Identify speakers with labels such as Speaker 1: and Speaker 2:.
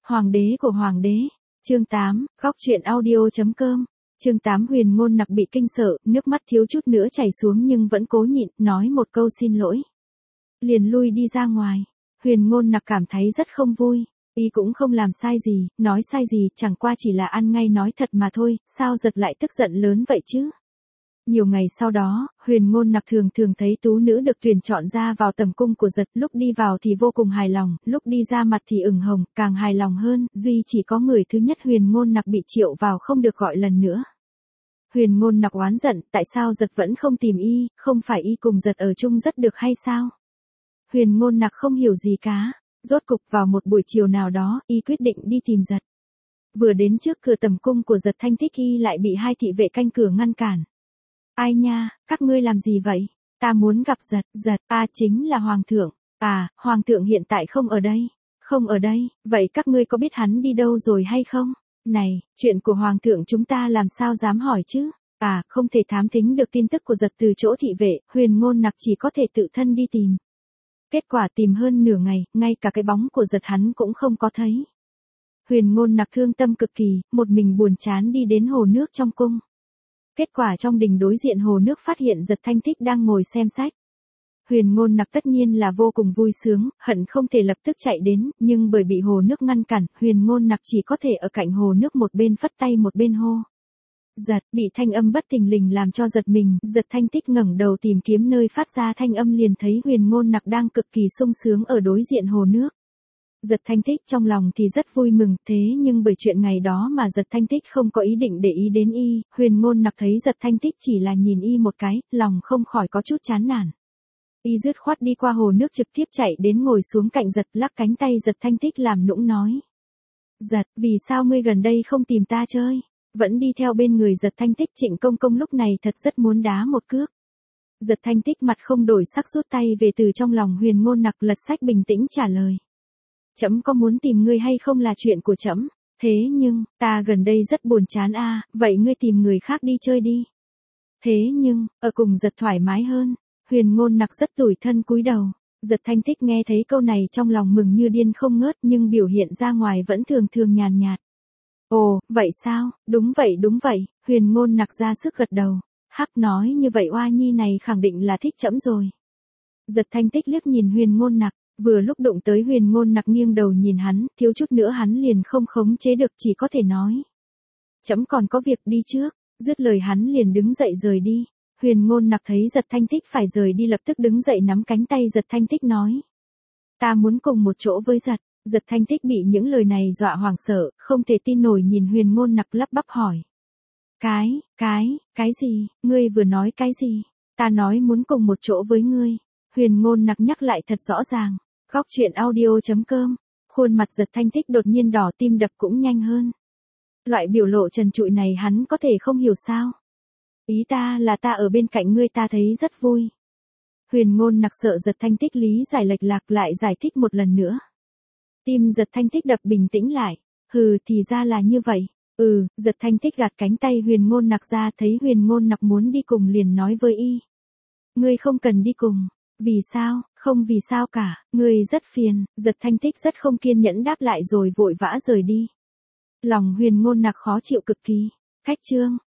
Speaker 1: Hoàng đế của hoàng đế. Chương 8, góc truyện audio.com. Chương 8 Huyền Ngôn Nặc bị kinh sợ, nước mắt thiếu chút nữa chảy xuống nhưng vẫn cố nhịn, nói một câu xin lỗi. Liền lui đi ra ngoài. Huyền Ngôn Nặc cảm thấy rất không vui. Y cũng không làm sai gì, nói sai gì, chẳng qua chỉ là ăn ngay nói thật mà thôi, sao giật lại tức giận lớn vậy chứ? Nhiều ngày sau đó, Huyền Ngôn Nặc thường thấy tú nữ được tuyển chọn ra vào tầm cung của giật, lúc đi vào thì vô cùng hài lòng, lúc đi ra mặt thì ửng hồng, càng hài lòng hơn, duy chỉ có người thứ nhất Huyền Ngôn Nặc bị triệu vào không được gọi lần nữa. Huyền Ngôn Nặc oán giận, tại sao giật vẫn không tìm y, không phải y cùng giật ở chung rất được hay sao? Huyền Ngôn Nặc không hiểu gì cả, rốt cục vào một buổi chiều nào đó, y quyết định đi tìm giật. Vừa đến trước cửa tầm cung của giật Thanh Tích y lại bị hai thị vệ canh cửa ngăn cản. Ai nha, các ngươi làm gì vậy? Ta muốn gặp giật, chính là hoàng thượng. Hoàng thượng hiện tại không ở đây. Không ở đây, vậy các ngươi có biết hắn đi đâu rồi hay không? Này, chuyện của hoàng thượng chúng ta làm sao dám hỏi chứ? Không thể thám thính được tin tức của giật từ chỗ thị vệ, Huyền Ngôn Nặc chỉ có thể tự thân đi tìm. Kết quả tìm hơn nửa ngày, ngay cả cái bóng của giật hắn cũng không có thấy. Huyền Ngôn Nặc thương tâm cực kỳ, một mình buồn chán đi đến hồ nước trong cung. Kết quả trong đình đối diện hồ nước phát hiện giật Thanh Tích đang ngồi xem sách. Huyền Ngôn Nặc tất nhiên là vô cùng vui sướng, hận không thể lập tức chạy đến, nhưng bởi bị hồ nước ngăn cản, Huyền Ngôn Nặc chỉ có thể ở cạnh hồ nước một bên phất tay một bên hô. Giật, bị thanh âm bất thình lình làm cho giật mình, giật Thanh Tích ngẩng đầu tìm kiếm nơi phát ra thanh âm liền thấy Huyền Ngôn Nặc đang cực kỳ sung sướng ở đối diện hồ nước. Giật Thanh Tích trong lòng thì rất vui mừng, thế nhưng bởi chuyện ngày đó mà giật Thanh Tích không có ý định để ý đến y, Huyền Ngôn Nặc thấy giật Thanh Tích chỉ là nhìn y một cái, lòng không khỏi có chút chán nản. Y dứt khoát đi qua hồ nước trực tiếp chạy đến ngồi xuống cạnh giật, lắc cánh tay giật Thanh Tích làm nũng nói. Giật, vì sao ngươi gần đây không tìm ta chơi? Vẫn đi theo bên người giật Thanh Tích. Trịnh Công Công lúc này thật rất muốn đá một cước. Giật Thanh Tích mặt không đổi sắc rút tay về từ trong lòng Huyền Ngôn Nặc, lật sách bình tĩnh trả lời. Trẫm có muốn tìm ngươi hay không là chuyện của trẫm, thế nhưng, ta gần đây rất buồn chán vậy ngươi tìm người khác đi chơi đi. Thế nhưng, ở cùng giật thoải mái hơn. Huyền Ngôn Nặc rất tủi thân cúi đầu. Giật Thanh Tích nghe thấy câu này trong lòng mừng như điên không ngớt nhưng biểu hiện ra ngoài vẫn thường nhàn nhạt. Ồ, vậy sao, đúng vậy, Huyền Ngôn Nặc ra sức gật đầu. Hắc nói như vậy oa nhi này khẳng định là thích trẫm rồi. Giật Thanh Tích liếc nhìn Huyền Ngôn Nặc, vừa lúc đụng tới Huyền Ngôn Nặc nghiêng đầu nhìn hắn, thiếu chút nữa hắn liền không khống chế được chỉ có thể nói. Trẫm còn có việc đi trước, dứt lời hắn liền đứng dậy rời đi. Huyền Ngôn Nặc thấy giật Thanh Tích phải rời đi lập tức đứng dậy nắm cánh tay giật Thanh Tích nói. Ta muốn cùng một chỗ với giật. Giật Thanh Tích bị những lời này dọa hoảng sợ, không thể tin nổi nhìn Huyền Ngôn Nặc lắp bắp hỏi. Cái gì, ngươi vừa nói cái gì? Ta nói muốn cùng một chỗ với ngươi. Huyền Ngôn Nặc nhắc lại thật rõ ràng. Góc truyện audio.com. Khuôn mặt giật Thanh Tích đột nhiên đỏ, tim đập cũng nhanh hơn. Loại biểu lộ trần trụi này hắn có thể không hiểu sao? Ý ta là ta ở bên cạnh ngươi ta thấy rất vui. Huyền Ngôn Nặc sợ giật Thanh Tích lý giải lệch lạc lại giải thích một lần nữa. Tim giật Thanh Tích đập bình tĩnh lại. Thì ra là như vậy. Giật Thanh Tích gạt cánh tay Huyền Ngôn Nặc ra, thấy Huyền Ngôn Nặc muốn đi cùng liền nói với y. Ngươi không cần đi cùng. Vì sao? Không vì sao cả, ngươi rất phiền. Giật Thanh Tích rất không kiên nhẫn đáp lại rồi vội vã rời đi. Lòng Huyền Ngôn Nặc khó chịu cực kỳ. Khách chương.